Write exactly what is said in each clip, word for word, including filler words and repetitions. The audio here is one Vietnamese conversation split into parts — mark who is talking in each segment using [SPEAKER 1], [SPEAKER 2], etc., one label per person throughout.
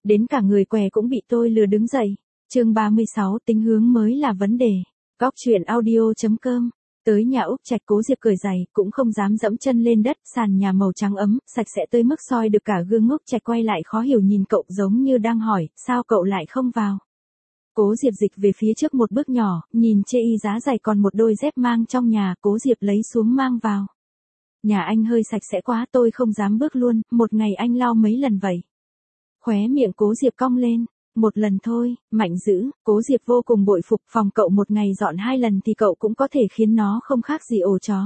[SPEAKER 1] Đến cả người què cũng bị tôi lừa đứng dậy. Chương ba mươi sáu, tính hướng mới là vấn đề. Góc truyện audio chấm com. Tới nhà Úc Trạch, Cố Diệp cởi giày, cũng không dám dẫm chân lên đất, sàn nhà màu trắng ấm, sạch sẽ tới mức soi được cả gương. Úc Trạch quay lại khó hiểu nhìn cậu, giống như đang hỏi, sao cậu lại không vào? Cố Diệp dịch về phía trước một bước nhỏ, nhìn chê y giá giày còn một đôi dép mang trong nhà, Cố Diệp lấy xuống mang vào. Nhà anh hơi sạch sẽ quá, tôi không dám bước luôn, một ngày anh lau mấy lần vậy? Khóe miệng Cố Diệp cong lên. Một lần thôi, mạnh dữ. Cố Diệp vô cùng bội phục, phòng cậu một ngày dọn hai lần thì cậu cũng có thể khiến nó không khác gì ổ chó.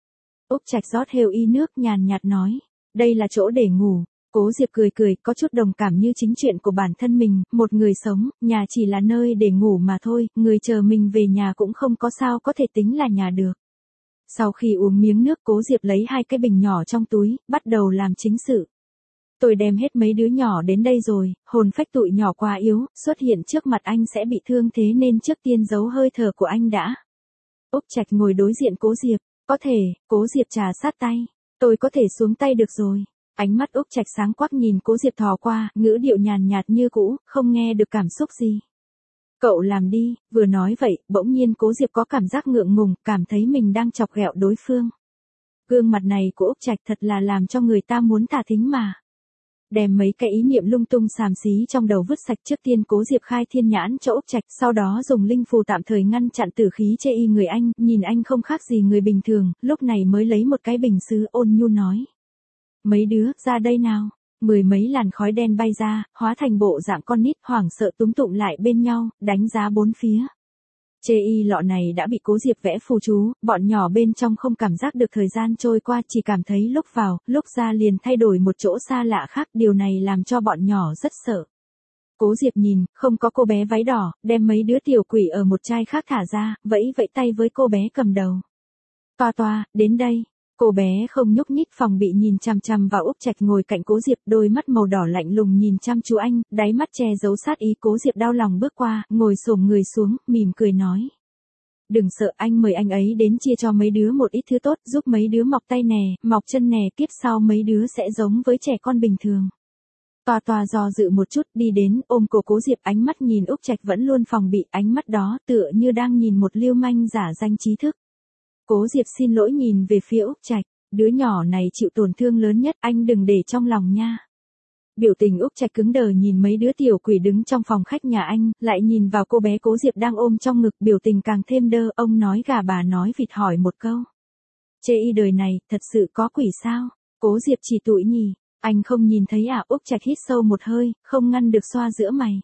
[SPEAKER 1] Úc Trạch rót hều y nước, nhàn nhạt nói, đây là chỗ để ngủ. Cố Diệp cười cười, có chút đồng cảm, như chính chuyện của bản thân mình, một người sống, nhà chỉ là nơi để ngủ mà thôi, người chờ mình về nhà cũng không có sao có thể tính là nhà được. Sau khi uống miếng nước, Cố Diệp lấy hai cái bình nhỏ trong túi, bắt đầu làm chính sự. Tôi đem hết mấy đứa nhỏ đến đây rồi, hồn phách tụi nhỏ quá yếu, xuất hiện trước mặt anh sẽ bị thương, thế nên trước tiên giấu hơi thở của anh đã. Úc Trạch ngồi đối diện Cố Diệp, có thể. Cố Diệp trà sát tay, tôi có thể xuống tay được rồi. Ánh mắt Úc Trạch sáng quắc nhìn Cố Diệp thò qua, ngữ điệu nhàn nhạt như cũ, không nghe được cảm xúc gì. Cậu làm đi. Vừa nói vậy, bỗng nhiên Cố Diệp có cảm giác ngượng ngùng, cảm thấy mình đang chọc ghẹo đối phương. Gương mặt này của Úc Trạch thật là làm cho người ta muốn thả thính mà. Đem mấy cái ý niệm lung tung xàm xí trong đầu vứt sạch, trước tiên Cố Diệp khai thiên nhãn cho Úc Trạch, sau đó dùng linh phù tạm thời ngăn chặn tử khí chê y người anh, nhìn anh không khác gì người bình thường, lúc này mới lấy một cái bình sứ ôn nhu nói. Mấy đứa, ra đây nào. Mười mấy làn khói đen bay ra, hóa thành bộ dạng con nít, hoảng sợ túm tụm lại bên nhau, đánh giá bốn phía. Chê y lọ này đã bị Cố Diệp vẽ phù chú, bọn nhỏ bên trong không cảm giác được thời gian trôi qua, chỉ cảm thấy lúc vào, lúc ra liền thay đổi một chỗ xa lạ khác, điều này làm cho bọn nhỏ rất sợ. Cố Diệp nhìn, không có cô bé váy đỏ, đem mấy đứa tiểu quỷ ở một chai khác thả ra, vẫy vẫy tay với cô bé cầm đầu. Toa toa, đến đây. Cô bé không nhúc nhích, phòng bị nhìn chằm chằm vào Úc Trạch ngồi cạnh Cố Diệp, đôi mắt màu đỏ lạnh lùng nhìn chăm chú anh, đáy mắt che giấu sát ý. Cố Diệp đau lòng bước qua, ngồi xổm người xuống, mỉm cười nói. Đừng sợ, anh mời anh ấy đến chia cho mấy đứa một ít thứ tốt, giúp mấy đứa mọc tay nè, mọc chân nè, kiếp sau mấy đứa sẽ giống với trẻ con bình thường. Toa toa do dự một chút, đi đến, ôm cổ Cố Diệp, ánh mắt nhìn Úc Trạch vẫn luôn phòng bị, ánh mắt đó tựa như đang nhìn một lưu manh giả danh trí thức. Cố Diệp xin lỗi nhìn về phía Úc Trạch, đứa nhỏ này chịu tổn thương lớn nhất, anh đừng để trong lòng nha. Biểu tình Úc Trạch cứng đờ nhìn mấy đứa tiểu quỷ đứng trong phòng khách nhà anh, lại nhìn vào cô bé Cố Diệp đang ôm trong ngực, biểu tình càng thêm đơ, ông nói gà bà nói vịt hỏi một câu. Chê y đời này, thật sự có quỷ sao? Cố Diệp chỉ tụi nhỉ, anh không nhìn thấy à? Úc Trạch hít sâu một hơi, không ngăn được xoa giữa mày.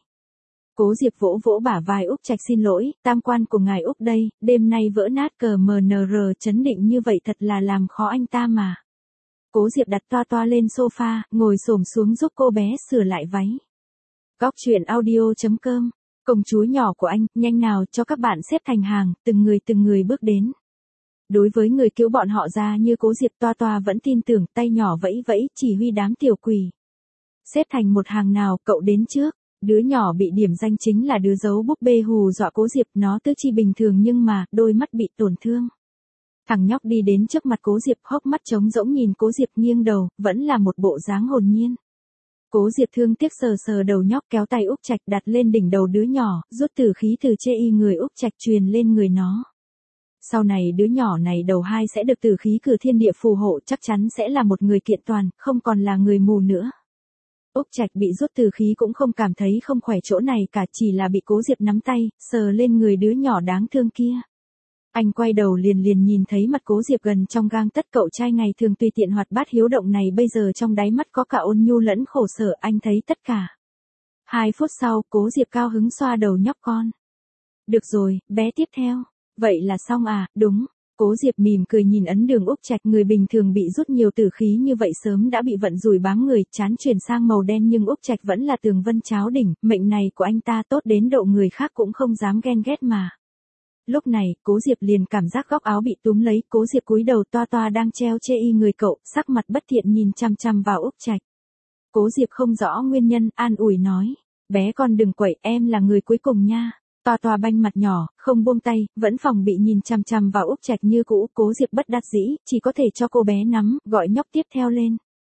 [SPEAKER 1] Cố Diệp vỗ vỗ bả vai Úc Trạch, xin lỗi, tam quan của ngài Úc đây, đêm nay vỡ nát cờ mờ nờ rờ, chấn định như vậy thật là làm khó anh ta mà. Cố Diệp đặt toa toa lên sofa, ngồi xổm xuống giúp cô bé sửa lại váy. Góc truyện audio chấm com, công chúa nhỏ của anh, nhanh nào, cho các bạn xếp thành hàng, từng người từng người bước đến. Đối với người cứu bọn họ ra như Cố Diệp, toa toa vẫn tin tưởng, tay nhỏ vẫy vẫy, chỉ huy đám tiểu quỷ. Xếp thành một hàng nào, cậu đến trước. Đứa nhỏ bị điểm danh chính là đứa giấu búp bê hù dọa Cố Diệp, nó tứ chi bình thường nhưng mà, đôi mắt bị tổn thương. Thằng nhóc đi đến trước mặt Cố Diệp, hốc mắt trống rỗng nhìn Cố Diệp nghiêng đầu, vẫn là một bộ dáng hồn nhiên. Cố Diệp thương tiếc sờ sờ đầu nhóc, kéo tay Úc Trạch đặt lên đỉnh đầu đứa nhỏ, rút tử khí từ chê y người Úc Trạch truyền lên người nó. Sau này đứa nhỏ này đầu hai sẽ được tử khí cử thiên địa phù hộ, chắc chắn sẽ là một người kiện toàn, không còn là người mù nữa. Úc Trạch bị rút tử khí cũng không cảm thấy không khỏe chỗ này cả, chỉ là bị Cố Diệp nắm tay, sờ lên người đứa nhỏ đáng thương kia. Anh quay đầu liền liền nhìn thấy mặt Cố Diệp gần trong gang tất, cậu trai ngày thường tùy tiện hoạt bát hiếu động này bây giờ trong đáy mắt có cả ôn nhu lẫn khổ sở, anh thấy tất cả. Hai phút sau, Cố Diệp cao hứng xoa đầu nhóc con. Được rồi, bé tiếp theo. Vậy là xong à? Đúng. Cố Diệp mỉm cười nhìn ấn đường Úc Trạch, người bình thường bị rút nhiều tử khí như vậy sớm đã bị vận rủi bám người, chán chuyển sang màu đen, nhưng Úc Trạch vẫn là tường vân cháo đỉnh, mệnh này của anh ta tốt đến độ người khác cũng không dám ghen ghét mà. Lúc này, Cố Diệp liền cảm giác góc áo bị túm lấy, Cố Diệp cúi đầu, toa toa đang treo chê y người cậu, sắc mặt bất thiện nhìn chăm chăm vào Úc Trạch. Cố Diệp không rõ nguyên nhân, an ủi nói, bé con đừng quậy, em là người cuối cùng nha. Toa toa banh mặt nhỏ, không buông tay, vẫn phòng bị nhìn chằm chằm vào Úc Trạch như cũ. Cố Diệp bất đắc dĩ, chỉ có thể cho cô bé nắm, gọi nhóc tiếp theo lên.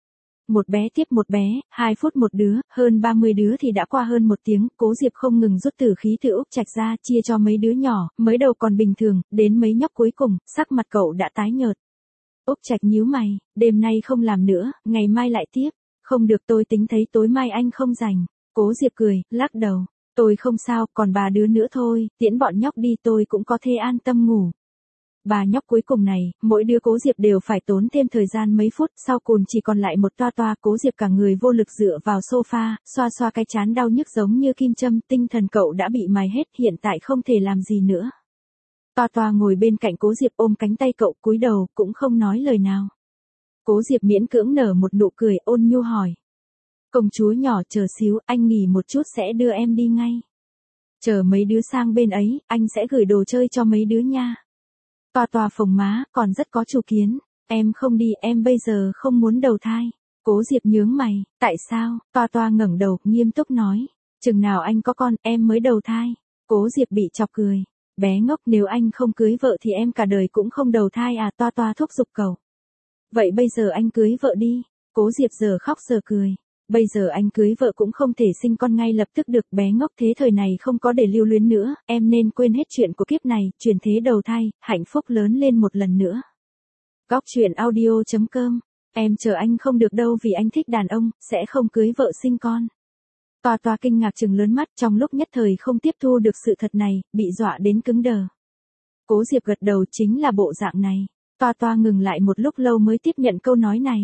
[SPEAKER 1] Một bé tiếp một bé, hai phút một đứa, hơn ba mươi đứa thì đã qua hơn một tiếng, Cố Diệp không ngừng rút tử khí từ Úc Trạch ra, chia cho mấy đứa nhỏ, mới đầu còn bình thường, đến mấy nhóc cuối cùng, sắc mặt cậu đã tái nhợt. Úc Trạch nhíu mày, đêm nay không làm nữa, ngày mai lại tiếp. Không được, tôi tính thấy tối mai anh không rảnh. Cố Diệp cười, lắc đầu. Tôi không sao, còn ba đứa nữa thôi, tiễn bọn nhóc đi tôi cũng có thể an tâm ngủ. Ba nhóc cuối cùng này, mỗi đứa Cố Diệp đều phải tốn thêm thời gian mấy phút, sau cùng chỉ còn lại một toa toa. Cố Diệp cả người vô lực dựa vào sofa, xoa xoa cái trán đau nhức giống như kim châm, tinh thần cậu đã bị mài hết, hiện tại không thể làm gì nữa. Toa toa ngồi bên cạnh Cố Diệp ôm cánh tay cậu, cúi đầu, cũng không nói lời nào. Cố Diệp miễn cưỡng nở một nụ cười, ôn nhu hỏi. Công chúa nhỏ, chờ xíu, anh nghỉ một chút sẽ đưa em đi ngay. Chờ mấy đứa sang bên ấy, anh sẽ gửi đồ chơi cho mấy đứa nha. Toa toa phồng má, còn rất có chủ kiến. Em không đi, em bây giờ không muốn đầu thai. Cố Diệp nhướng mày, tại sao? Toa toa ngẩng đầu, nghiêm túc nói. Chừng nào anh có con, em mới đầu thai. Cố Diệp bị chọc cười. Bé ngốc, nếu anh không cưới vợ thì em cả đời cũng không đầu thai à? Toa toa thúc giục cậu. Vậy bây giờ anh cưới vợ đi. Cố Diệp giờ khóc giờ cười. Bây giờ anh cưới vợ cũng không thể sinh con ngay lập tức được, bé ngốc, thế thời này không có để lưu luyến nữa, em nên quên hết chuyện của kiếp này, chuyển thế đầu thai, hạnh phúc lớn lên một lần nữa. Góc truyện audio chấm com. Em chờ anh không được đâu vì anh thích đàn ông, sẽ không cưới vợ sinh con. Toa toa kinh ngạc trừng lớn mắt, trong lúc nhất thời không tiếp thu được sự thật này, bị dọa đến cứng đờ. Cố Diệp gật đầu, chính là bộ dạng này. Toa toa ngừng lại một lúc lâu mới tiếp nhận câu nói này.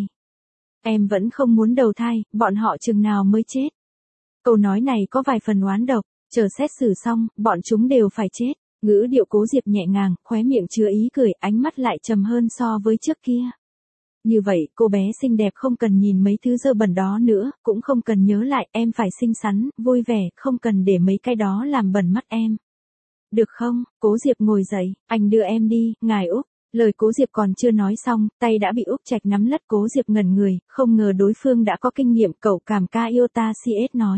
[SPEAKER 1] Em vẫn không muốn đầu thai, bọn họ chừng nào mới chết. Câu nói này có vài phần oán độc, chờ xét xử xong, bọn chúng đều phải chết. Ngữ điệu Cố Diệp nhẹ nhàng, khóe miệng chứa ý cười, ánh mắt lại trầm hơn so với trước kia. Như vậy, cô bé xinh đẹp không cần nhìn mấy thứ dơ bẩn đó nữa, cũng không cần nhớ lại, em phải xinh xắn, vui vẻ, không cần để mấy cái đó làm bẩn mắt em. Được không? Cố Diệp ngồi dậy, anh đưa em đi, ngài Úc. Lời Cố Diệp còn chưa nói xong, tay đã bị Úc Trạch nắm lất. Cố Diệp ngẩn người, không ngờ đối phương đã có kinh nghiệm. Cậu cảm ca yêu ta xê ét nói.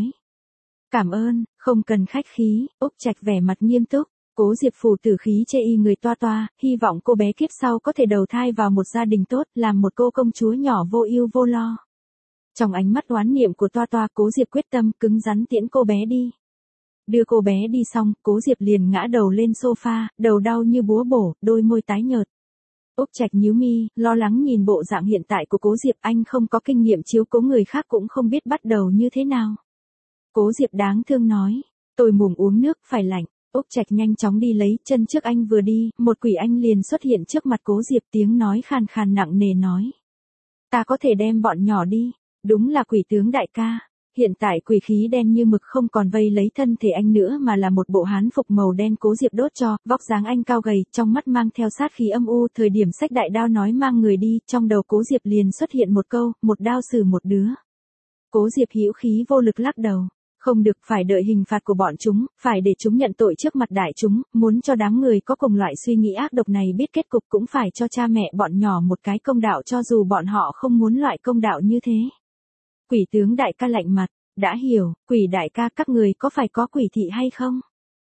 [SPEAKER 1] Cảm ơn, không cần khách khí. Úc Trạch vẻ mặt nghiêm túc. Cố Diệp phù tử khí chê y người toa toa, hy vọng cô bé kiếp sau có thể đầu thai vào một gia đình tốt, làm một cô công chúa nhỏ vô ưu vô lo. Trong ánh mắt oán niệm của toa toa, Cố Diệp quyết tâm cứng rắn tiễn cô bé đi. Đưa cô bé đi xong, Cố Diệp liền ngã đầu lên sofa, đầu đau như búa bổ, đôi môi tái nhợt. Úc Trạch nhíu mi, lo lắng nhìn bộ dạng hiện tại của Cố Diệp, anh không có kinh nghiệm chiếu cố người khác cũng không biết bắt đầu như thế nào. Cố Diệp đáng thương nói, tôi mồm uống nước, phải lạnh. Úc Trạch nhanh chóng đi lấy, chân trước anh vừa đi, một quỷ anh liền xuất hiện trước mặt Cố Diệp, tiếng nói khàn khàn nặng nề nói. Ta có thể đem bọn nhỏ đi, đúng là quỷ tướng đại ca. Hiện tại quỷ khí đen như mực không còn vây lấy thân thể anh nữa mà là một bộ hán phục màu đen. Cố Diệp đốt cho, vóc dáng anh cao gầy, trong mắt mang theo sát khí âm u. Thời điểm xách đại đao nói mang người đi, trong đầu Cố Diệp liền xuất hiện một câu, một đao xử một đứa. Cố Diệp hữu khí vô lực lắc đầu. Không được, phải đợi hình phạt của bọn chúng, phải để chúng nhận tội trước mặt đại chúng, muốn cho đám người có cùng loại suy nghĩ ác độc này biết kết cục, cũng phải cho cha mẹ bọn nhỏ một cái công đạo cho dù bọn họ không muốn loại công đạo như thế. Quỷ tướng đại ca lạnh mặt, đã hiểu, quỷ đại ca các người có phải có quỷ thị hay không?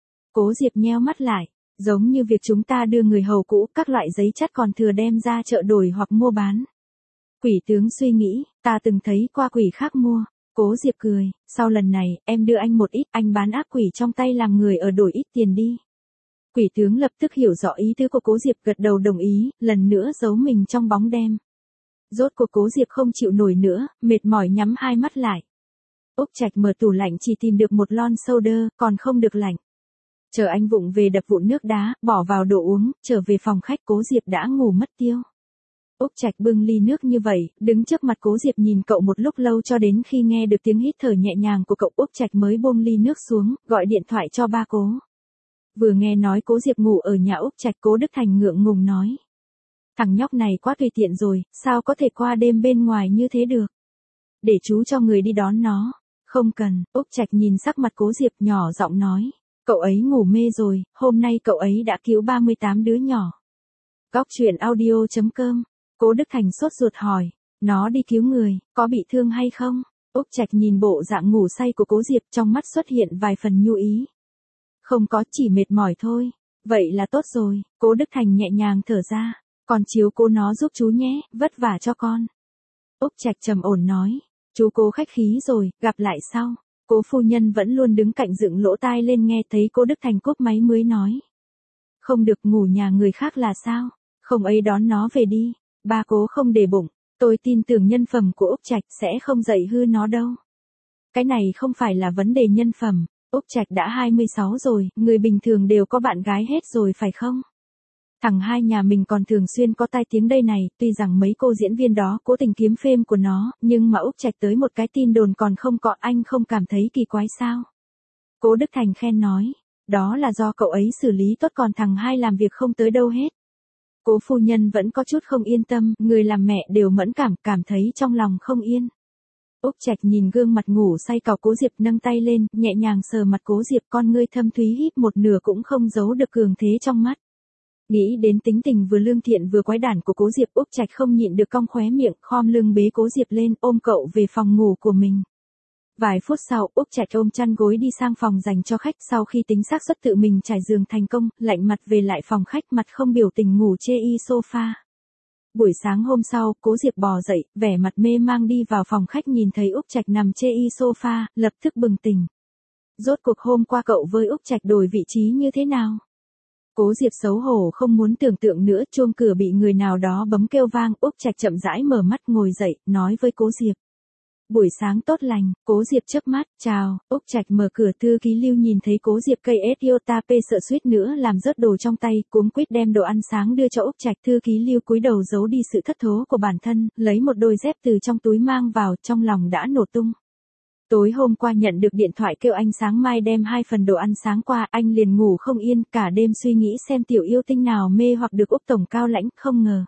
[SPEAKER 1] Cố Diệp nheo mắt lại, giống như việc chúng ta đưa người hầu cũ, các loại giấy chất còn thừa đem ra chợ đổi hoặc mua bán. Quỷ tướng suy nghĩ, ta từng thấy qua quỷ khác mua. Cố Diệp cười, sau lần này, em đưa anh một ít, anh bán ác quỷ trong tay làm người ở đổi ít tiền đi. Quỷ tướng lập tức hiểu rõ ý tứ của Cố Diệp, gật đầu đồng ý, lần nữa giấu mình trong bóng đêm. Rốt cuộc Cố Diệp không chịu nổi nữa, mệt mỏi nhắm hai mắt lại. Úc Trạch mở tủ lạnh chỉ tìm được một lon soda, còn không được lạnh. Chờ anh vụng về đập vụn nước đá, bỏ vào đồ uống, trở về phòng khách Cố Diệp đã ngủ mất tiêu. Úc Trạch bưng ly nước như vậy, đứng trước mặt Cố Diệp nhìn cậu một lúc lâu cho đến khi nghe được tiếng hít thở nhẹ nhàng của cậu, Úc Trạch mới buông ly nước xuống, gọi điện thoại cho ba Cố. Vừa nghe nói Cố Diệp ngủ ở nhà Úc Trạch, Cố Đức Thành ngượng ngùng nói. Thằng nhóc này quá tùy tiện rồi, sao có thể qua đêm bên ngoài như thế được? Để chú cho người đi đón nó. Không cần, Úc Trạch nhìn sắc mặt Cố Diệp nhỏ giọng nói. Cậu ấy ngủ mê rồi, hôm nay cậu ấy đã cứu ba mươi tám đứa nhỏ. Góc truyện audio chấm com. Cố Đức Thành sốt ruột hỏi, nó đi cứu người, có bị thương hay không? Úc Trạch nhìn bộ dạng ngủ say của Cố Diệp, trong mắt xuất hiện vài phần nhu ý. Không có, chỉ mệt mỏi thôi. Vậy là tốt rồi, Cố Đức Thành nhẹ nhàng thở ra. Còn chiếu cố nó giúp chú nhé, vất vả cho con. Úc Trạch trầm ổn nói. Chú Cố khách khí rồi, gặp lại sau. Cố phu nhân vẫn luôn đứng cạnh dựng lỗ tai lên nghe thấy cô Đức Thành cúp máy mới nói. Không được ngủ nhà người khác là sao? Không ấy đón nó về đi. Ba Cố không để bụng. Tôi tin tưởng nhân phẩm của Úc Trạch sẽ không dạy hư nó đâu. Cái này không phải là vấn đề nhân phẩm. Úc Trạch đã hai mươi sáu rồi, người bình thường đều có bạn gái hết rồi phải không? Thằng hai nhà mình còn thường xuyên có tai tiếng đây này, tuy rằng mấy cô diễn viên đó cố tình kiếm phim của nó, nhưng mà Úc Trạch tới một cái tin đồn còn không có, anh không cảm thấy kỳ quái sao? Cố Đức Thành khen nói, đó là do cậu ấy xử lý tốt còn thằng hai làm việc không tới đâu hết. Cố phu nhân vẫn có chút không yên tâm, người làm mẹ đều mẫn cảm, cảm thấy trong lòng không yên. Úc Trạch nhìn gương mặt ngủ say cào Cố Diệp nâng tay lên, nhẹ nhàng sờ mặt Cố Diệp, con ngươi thâm thúy híp một nửa cũng không giấu được cường thế trong mắt. Nghĩ đến tính tình vừa lương thiện vừa quái đản của Cố Diệp, Úc Trạch không nhịn được cong khóe miệng, khom lưng bế Cố Diệp lên, ôm cậu về phòng ngủ của mình. Vài phút sau, Úc Trạch ôm chăn gối đi sang phòng dành cho khách, sau khi tính xác suất tự mình trải giường thành công, lạnh mặt về lại phòng khách, mặt không biểu tình ngủ chê y sofa. Buổi sáng hôm sau, Cố Diệp bò dậy, vẻ mặt mê mang đi vào phòng khách, nhìn thấy Úc Trạch nằm chê y sofa, lập tức bừng tỉnh. Rốt cuộc hôm qua cậu với Úc Trạch đổi vị trí như thế nào? Cố Diệp xấu hổ không muốn tưởng tượng nữa, chuông cửa bị người nào đó bấm kêu vang, Úc Trạch chậm rãi mở mắt ngồi dậy, nói với Cố Diệp. Buổi sáng tốt lành. Cố Diệp chớp mắt, chào. Úc Trạch mở cửa, thư ký Lưu nhìn thấy Cố Diệp cây Toyota P sợ suýt nữa làm rớt đồ trong tay, cuống quýt đem đồ ăn sáng đưa cho Úc Trạch. Thư ký Lưu cúi đầu giấu đi sự thất thố của bản thân, lấy một đôi dép từ trong túi mang vào, trong lòng đã nổ tung. Tối hôm qua nhận được điện thoại kêu anh sáng mai đem hai phần đồ ăn sáng qua, anh liền ngủ không yên, cả đêm suy nghĩ xem tiểu yêu tinh nào mê hoặc được Úc tổng cao lãnh, không ngờ.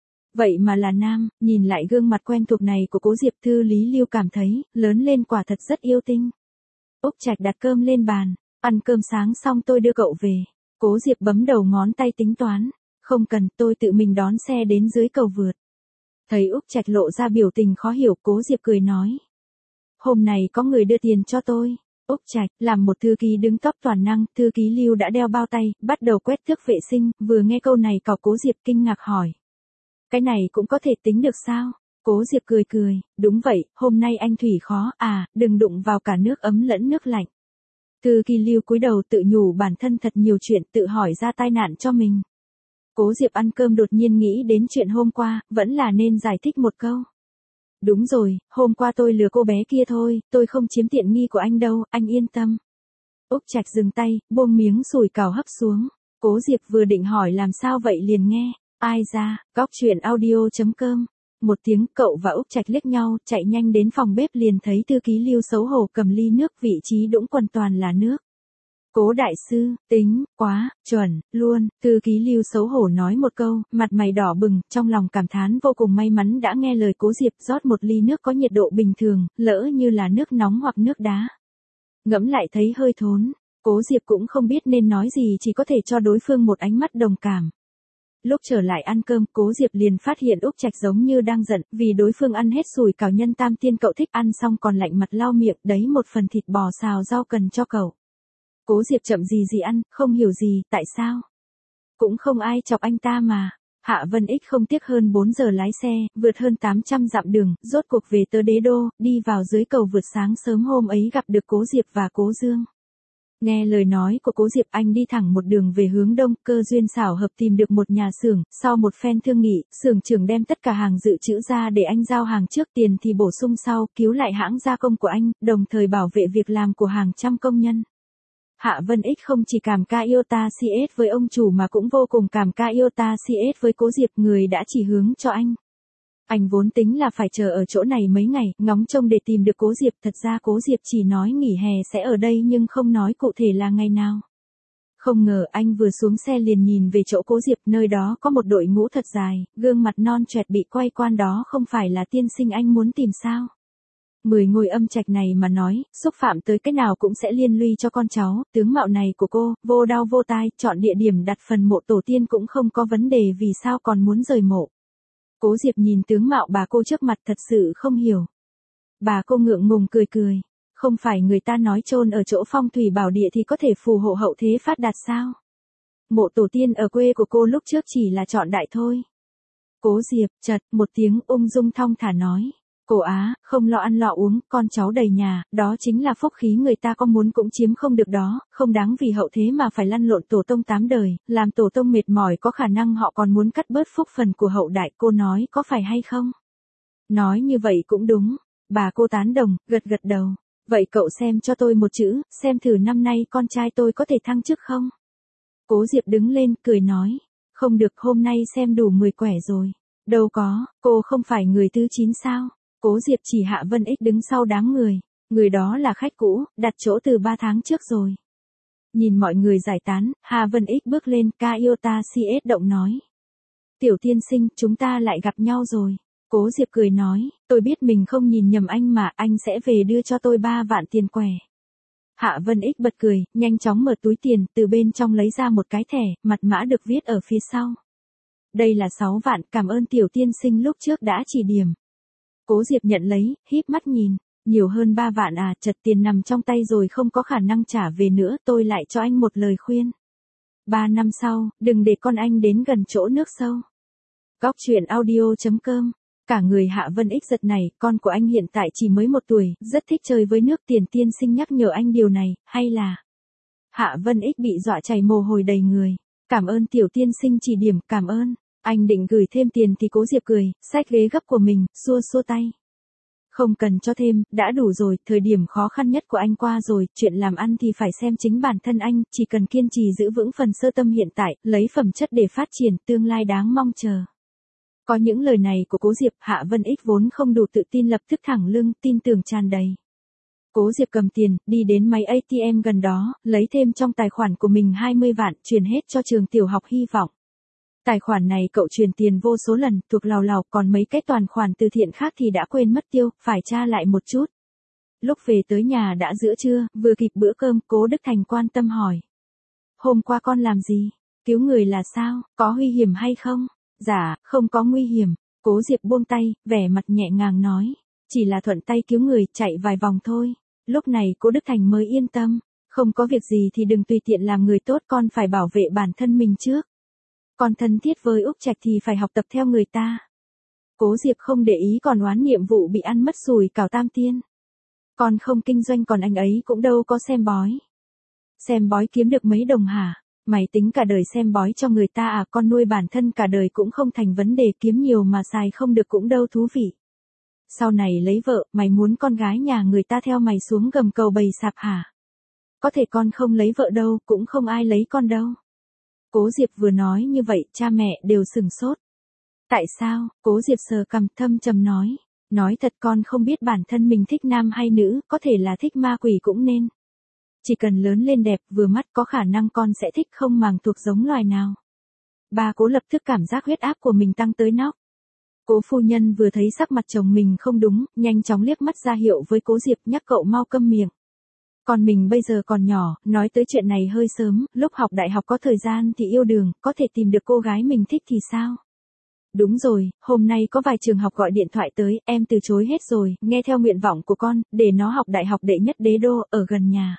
[SPEAKER 1] Vậy mà là nam, nhìn lại gương mặt quen thuộc này của Cố Diệp, thư lý Lưu cảm thấy, lớn lên quả thật rất yêu tinh. Úc Trạch đặt cơm lên bàn, ăn cơm sáng xong tôi đưa cậu về. Cố Diệp bấm đầu ngón tay tính toán, không cần, tôi tự mình đón xe đến dưới cầu vượt. Thấy Úc Trạch lộ ra biểu tình khó hiểu, Cố Diệp cười nói. Hôm nay có người đưa tiền cho tôi. Úc Trạch, làm một thư ký đứng top toàn năng, thư ký Lưu đã đeo bao tay, bắt đầu quét thước vệ sinh, vừa nghe câu này cậu Cố Diệp kinh ngạc hỏi. Cái này cũng có thể tính được sao? Cố Diệp cười cười, đúng vậy, hôm nay anh thủy khó, à, đừng đụng vào cả nước ấm lẫn nước lạnh. Thư ký Lưu cúi đầu tự nhủ bản thân thật nhiều chuyện, tự hỏi ra tai nạn cho mình. Cố Diệp ăn cơm đột nhiên nghĩ đến chuyện hôm qua, vẫn là nên giải thích một câu. Đúng rồi, hôm qua tôi lừa cô bé kia thôi, tôi không chiếm tiện nghi của anh đâu, anh yên tâm. Úc Trạch dừng tay, buông miếng sủi cảo hấp xuống. Cố Diệp vừa định hỏi làm sao vậy liền nghe. Ai ra, góc chuyện audio chấm com. Một tiếng, cậu và Úc Trạch liếc nhau, chạy nhanh đến phòng bếp liền thấy thư ký Lưu xấu hổ cầm ly nước, vị trí đũng quần toàn là nước. Cố đại sư, tính, quá, chuẩn, luôn, thư ký Lưu xấu hổ nói một câu, mặt mày đỏ bừng, trong lòng cảm thán vô cùng may mắn đã nghe lời Cố Diệp, rót một ly nước có nhiệt độ bình thường, lỡ như là nước nóng hoặc nước đá. Ngẫm lại thấy hơi thốn, Cố Diệp cũng không biết nên nói gì, chỉ có thể cho đối phương một ánh mắt đồng cảm. Lúc trở lại ăn cơm, Cố Diệp liền phát hiện Úc Trạch giống như đang giận, vì đối phương ăn hết sủi cảo nhân tam tiên cậu thích ăn xong còn lạnh mặt lau miệng, đấy một phần thịt bò xào rau cần cho cậu. Cố Diệp chậm gì gì ăn, không hiểu gì, tại sao? Cũng không ai chọc anh ta mà. Hạ Vân Ích không tiếc hơn bốn giờ lái xe, vượt hơn tám trăm dặm đường, rốt cuộc về tới Đế Đô, đi vào dưới cầu vượt sáng sớm hôm ấy gặp được Cố Diệp và Cố Dương. Nghe lời nói của Cố Diệp, anh đi thẳng một đường về hướng đông, cơ duyên xảo hợp tìm được một nhà xưởng, sau một phen thương nghị, xưởng trưởng đem tất cả hàng dự trữ ra để anh giao hàng trước, tiền thì bổ sung sau, cứu lại hãng gia công của anh, đồng thời bảo vệ việc làm của hàng trăm công nhân. Hạ Vân Ích không chỉ cảm ca Iota xê ét với ông chủ mà cũng vô cùng cảm ca Iota xê ét với Cố Diệp, người đã chỉ hướng cho anh. Anh vốn tính là phải chờ ở chỗ này mấy ngày, ngóng trông để tìm được Cố Diệp, thật ra Cố Diệp chỉ nói nghỉ hè sẽ ở đây nhưng không nói cụ thể là ngày nào. Không ngờ anh vừa xuống xe liền nhìn về chỗ Cố Diệp, nơi đó có một đội ngũ thật dài, gương mặt non choẹt bị quay quan đó không phải là tiên sinh anh muốn tìm sao. Mười ngôi âm trạch này mà nói, xúc phạm tới cái nào cũng sẽ liên lụy cho con cháu, tướng mạo này của cô, vô đau vô tai, chọn địa điểm đặt phần mộ tổ tiên cũng không có vấn đề, vì sao còn muốn rời mộ. Cố Diệp nhìn tướng mạo bà cô trước mặt thật sự không hiểu. Bà cô ngượng ngùng cười cười, không phải người ta nói chôn ở chỗ phong thủy bảo địa thì có thể phù hộ hậu thế phát đạt sao? Mộ tổ tiên ở quê của cô lúc trước chỉ là chọn đại thôi. Cố Diệp, chật, một tiếng ung dung thong thả nói. Cô Á, không lo ăn lo uống, con cháu đầy nhà, đó chính là phúc khí người ta có muốn cũng chiếm không được đó, không đáng vì hậu thế mà phải lăn lộn tổ tông tám đời, làm tổ tông mệt mỏi có khả năng họ còn muốn cắt bớt phúc phần của hậu đại, cô nói có phải hay không? Nói như vậy cũng đúng, bà cô tán đồng, gật gật đầu. Vậy cậu xem cho tôi một chữ, xem thử năm nay con trai tôi có thể thăng chức không? Cố Diệp đứng lên, cười nói. Không được, hôm nay xem đủ mười quẻ rồi. Đâu có, cô không phải người thứ chín sao? Cố Diệp chỉ Hạ Vân Ích đứng sau đám người. Người đó là khách cũ, đặt chỗ từ ba tháng trước rồi. Nhìn mọi người giải tán, Hạ Vân Ích bước lên, Kaiota cs động nói. Tiểu tiên sinh, chúng ta lại gặp nhau rồi. Cố Diệp cười nói, tôi biết mình không nhìn nhầm anh mà, anh sẽ về đưa cho tôi ba vạn tiền quẻ. Hạ Vân Ích bật cười, nhanh chóng mở túi tiền, từ bên trong lấy ra một cái thẻ, mật mã được viết ở phía sau. Đây là sáu vạn, cảm ơn tiểu tiên sinh lúc trước đã chỉ điểm. Cố Diệp nhận lấy, híp mắt nhìn, nhiều hơn ba vạn à, chật tiền nằm trong tay rồi không có khả năng trả về nữa, tôi lại cho anh một lời khuyên. Ba năm sau, đừng để con anh đến gần chỗ nước sâu. Góc truyện audio chấm com. Cả người Hạ Vân Ích giật này, con của anh hiện tại chỉ mới một tuổi, rất thích chơi với nước, tiền tiên sinh nhắc nhở anh điều này, hay là... Hạ Vân Ích bị dọa chảy mồ hôi đầy người. Cảm ơn tiểu tiên sinh chỉ điểm, cảm ơn. Anh định gửi thêm tiền thì Cố Diệp cười, xách ghế gấp của mình, xua xua tay. Không cần cho thêm, đã đủ rồi, thời điểm khó khăn nhất của anh qua rồi, chuyện làm ăn thì phải xem chính bản thân anh, chỉ cần kiên trì giữ vững phần sơ tâm hiện tại, lấy phẩm chất để phát triển, tương lai đáng mong chờ. Có những lời này của Cố Diệp, Hạ Vân Ích vốn không đủ tự tin lập tức thẳng lưng, tin tưởng tràn đầy. Cố Diệp cầm tiền, đi đến máy a tê em gần đó, lấy thêm trong tài khoản của mình hai mươi vạn, chuyển hết cho trường tiểu học Hy vọng. Tài khoản này cậu truyền tiền vô số lần, thuộc lào lào, còn mấy cái toàn khoản từ thiện khác thì đã quên mất tiêu, phải tra lại một chút. Lúc về tới nhà đã giữa trưa, vừa kịp bữa cơm, Cố Đức Thành quan tâm hỏi. Hôm qua con làm gì? Cứu người là sao? Có nguy hiểm hay không? Dạ, không có nguy hiểm. Cố Diệp buông tay, vẻ mặt nhẹ nhàng nói. Chỉ là thuận tay cứu người, chạy vài vòng thôi. Lúc này Cố Đức Thành mới yên tâm. Không có việc gì thì đừng tùy tiện làm người tốt, con phải bảo vệ bản thân mình trước. Con thân thiết với Úc Trạch thì phải học tập theo người ta. Cố Diệp không để ý còn oán nhiệm vụ bị ăn mất sùi cảo tam tiên. Con không kinh doanh còn anh ấy cũng đâu có xem bói. Xem bói kiếm được mấy đồng hả? Mày tính cả đời xem bói cho người ta à, con nuôi bản thân cả đời cũng không thành vấn đề, kiếm nhiều mà xài không được cũng đâu thú vị. Sau này lấy vợ, mày muốn con gái nhà người ta theo mày xuống gầm cầu bầy sạp hả? Có thể con không lấy vợ đâu, cũng không ai lấy con đâu. Cố Diệp vừa nói như vậy, cha mẹ đều sừng sốt. Tại sao? Cố Diệp sờ cằm thâm trầm nói. Nói thật con không biết bản thân mình thích nam hay nữ, có thể là thích ma quỷ cũng nên. Chỉ cần lớn lên đẹp, vừa mắt có khả năng con sẽ thích, không màng thuộc giống loài nào. Ba Cố lập tức cảm giác huyết áp của mình tăng tới nóc. Cố phu nhân vừa thấy sắc mặt chồng mình không đúng, nhanh chóng liếc mắt ra hiệu với Cố Diệp, nhắc cậu mau câm miệng. Còn mình bây giờ còn nhỏ, nói tới chuyện này hơi sớm, lúc học đại học có thời gian thì yêu đương, có thể tìm được cô gái mình thích thì sao? Đúng rồi, hôm nay có vài trường học gọi điện thoại tới, em từ chối hết rồi, nghe theo nguyện vọng của con, để nó học đại học đệ nhất đế đô, ở gần nhà.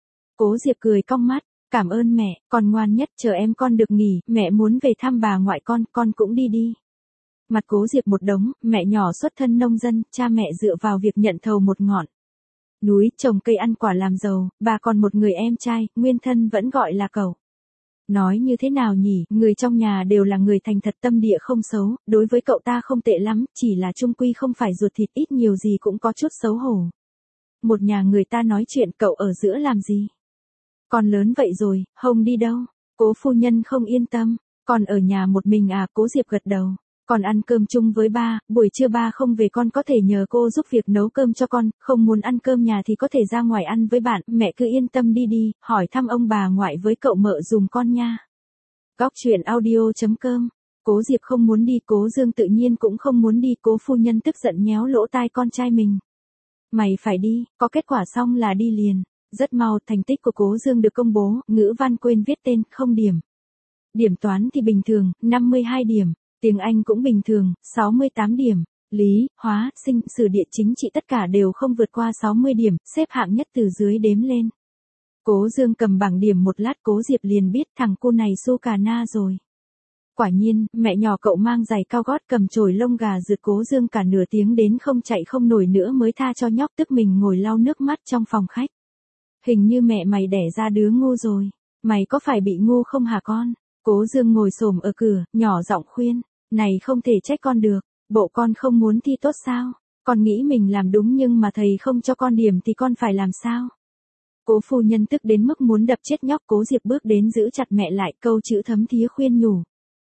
[SPEAKER 1] Cố Diệp cười cong mắt, cảm ơn mẹ, con ngoan nhất, chờ em con được nghỉ, mẹ muốn về thăm bà ngoại con, con cũng đi đi. Mặt Cố Diệp một đống, mẹ nhỏ xuất thân nông dân, cha mẹ dựa vào việc nhận thầu một ngọn núi trồng cây ăn quả làm giàu, bà còn một người em trai, nguyên thân vẫn gọi là cậu. Nói như thế nào nhỉ, người trong nhà đều là người thành thật tâm địa không xấu, đối với cậu ta không tệ lắm, chỉ là chung quy không phải ruột thịt, ít nhiều gì cũng có chút xấu hổ. Một nhà người ta nói chuyện, cậu ở giữa làm gì? Con lớn vậy rồi, không đi đâu. Cố phu nhân không yên tâm, con ở nhà một mình à? Cố Diệp gật đầu. Con ăn cơm chung với ba, buổi trưa ba không về con có thể nhờ cô giúp việc nấu cơm cho con, không muốn ăn cơm nhà thì có thể ra ngoài ăn với bạn, mẹ cứ yên tâm đi đi, hỏi thăm ông bà ngoại với cậu mợ dùm con nha. Góc truyện audio chấm com. Cố Diệp không muốn đi, Cố Dương tự nhiên cũng không muốn đi, Cố phu nhân tức giận nhéo lỗ tai con trai mình. Mày phải đi, có kết quả xong là đi liền. Rất mau, thành tích của Cố Dương được công bố, ngữ văn quên viết tên, không điểm. Điểm toán thì bình thường, năm mươi hai điểm. Tiếng Anh cũng bình thường, sáu mươi tám điểm. Lý, hóa, sinh, sử địa chính trị tất cả đều không vượt qua sáu mươi điểm, xếp hạng nhất từ dưới đếm lên. Cố Dương cầm bảng điểm một lát, Cố Diệp liền biết thằng cu này su cà na rồi. Quả nhiên, mẹ nhỏ cậu mang giày cao gót cầm chổi lông gà rượt Cố Dương cả nửa tiếng đến không chạy không nổi nữa mới tha cho nhóc tức mình ngồi lau nước mắt trong phòng khách. Hình như mẹ mày đẻ ra đứa ngu rồi. Mày có phải bị ngu không hả con? Cố Dương ngồi xổm ở cửa, nhỏ giọng khuyên. Này không thể trách con được. Bộ con không muốn thi tốt sao? Con nghĩ mình làm đúng nhưng mà thầy không cho con điểm thì con phải làm sao? Cố phu nhân tức đến mức muốn đập chết nhóc. Cố Diệp bước đến giữ chặt mẹ lại, câu chữ thấm thía khuyên nhủ.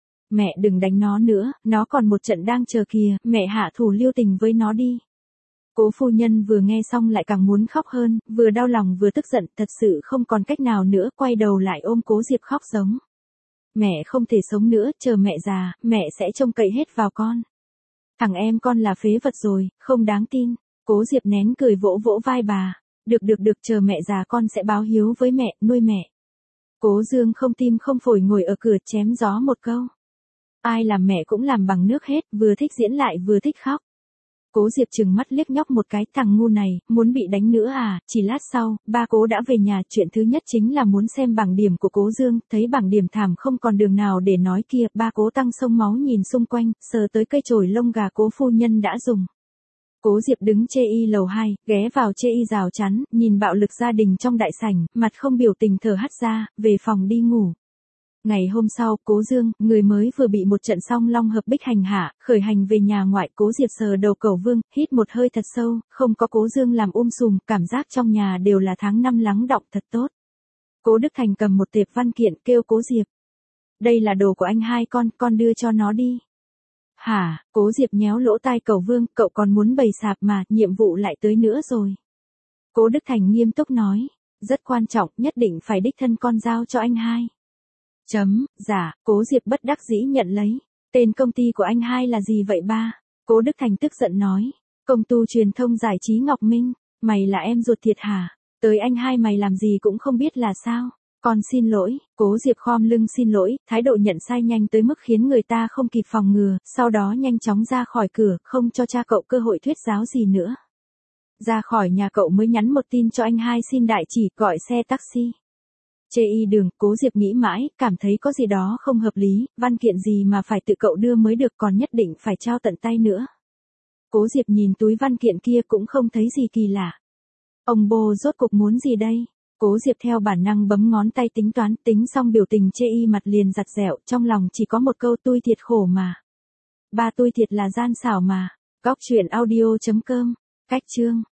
[SPEAKER 1] Mẹ đừng đánh nó nữa, nó còn một trận đang chờ kìa, mẹ hạ thủ lưu tình với nó đi. Cố phu nhân vừa nghe xong lại càng muốn khóc hơn, vừa đau lòng vừa tức giận, thật sự không còn cách nào nữa, quay đầu lại ôm Cố Diệp khóc giống. Mẹ không thể sống nữa, chờ mẹ già, mẹ sẽ trông cậy hết vào con. Thằng em con là phế vật rồi, không đáng tin. Cố Diệp nén cười vỗ vỗ vai bà. Được được được, chờ mẹ già con sẽ báo hiếu với mẹ, nuôi mẹ. Cố Dương không tim không phổi ngồi ở cửa chém gió một câu. Ai làm mẹ cũng làm bằng nước hết, vừa thích diễn lại vừa thích khóc. Cố Diệp trừng mắt liếc nhóc một cái, thằng ngu này, muốn bị đánh nữa à? Chỉ lát sau, ba Cố đã về nhà, chuyện thứ nhất chính là muốn xem bảng điểm của Cố Dương, thấy bảng điểm thảm không còn đường nào để nói kia, ba Cố tăng sông máu nhìn xung quanh, sờ tới cây chổi lông gà Cố phu nhân đã dùng. Cố Diệp đứng chê y lầu hai, ghé vào chê y rào chắn, nhìn bạo lực gia đình trong đại sảnh, mặt không biểu tình thở hắt ra, về phòng đi ngủ. Ngày hôm sau, Cố Dương, người mới vừa bị một trận song long hợp bích hành hạ, khởi hành về nhà ngoại. Cố Diệp sờ đầu Cẩu Vương, hít một hơi thật sâu, không có Cố Dương làm um sùm, cảm giác trong nhà đều là tháng năm lắng đọng thật tốt. Cố Đức Thành cầm một tệp văn kiện kêu Cố Diệp. Đây là đồ của anh hai con, con đưa cho nó đi. Hả? Cố Diệp nhéo lỗ tai Cẩu Vương, cậu còn muốn bày sạp mà, nhiệm vụ lại tới nữa rồi. Cố Đức Thành nghiêm túc nói, rất quan trọng, nhất định phải đích thân con giao cho anh hai. Chấm, dạ, Cố Diệp bất đắc dĩ nhận lấy. Tên công ty của anh hai là gì vậy ba? Cố Đức Thành tức giận nói. Công tu truyền thông giải trí Ngọc Minh. Mày là em ruột thiệt hả? Tới anh hai mày làm gì cũng không biết là sao? Con xin lỗi. Cố Diệp khom lưng xin lỗi, thái độ nhận sai nhanh tới mức khiến người ta không kịp phòng ngừa, sau đó nhanh chóng ra khỏi cửa, không cho cha cậu cơ hội thuyết giáo gì nữa. Ra khỏi nhà cậu mới nhắn một tin cho anh hai xin đại chỉ, gọi xe taxi. Chê y đường, Cố Diệp nghĩ mãi, cảm thấy có gì đó không hợp lý, văn kiện gì mà phải tự cậu đưa mới được, còn nhất định phải trao tận tay nữa. Cố Diệp nhìn túi văn kiện kia cũng không thấy gì kỳ lạ. Ông bô rốt cục muốn gì đây? Cố Diệp theo bản năng bấm ngón tay tính toán, tính xong biểu tình chê y mặt liền giặt dẹo, trong lòng chỉ có một câu tui thiệt khổ mà. Ba tui thiệt là gian xảo mà. Góc truyện audio chấm com. Cách chương.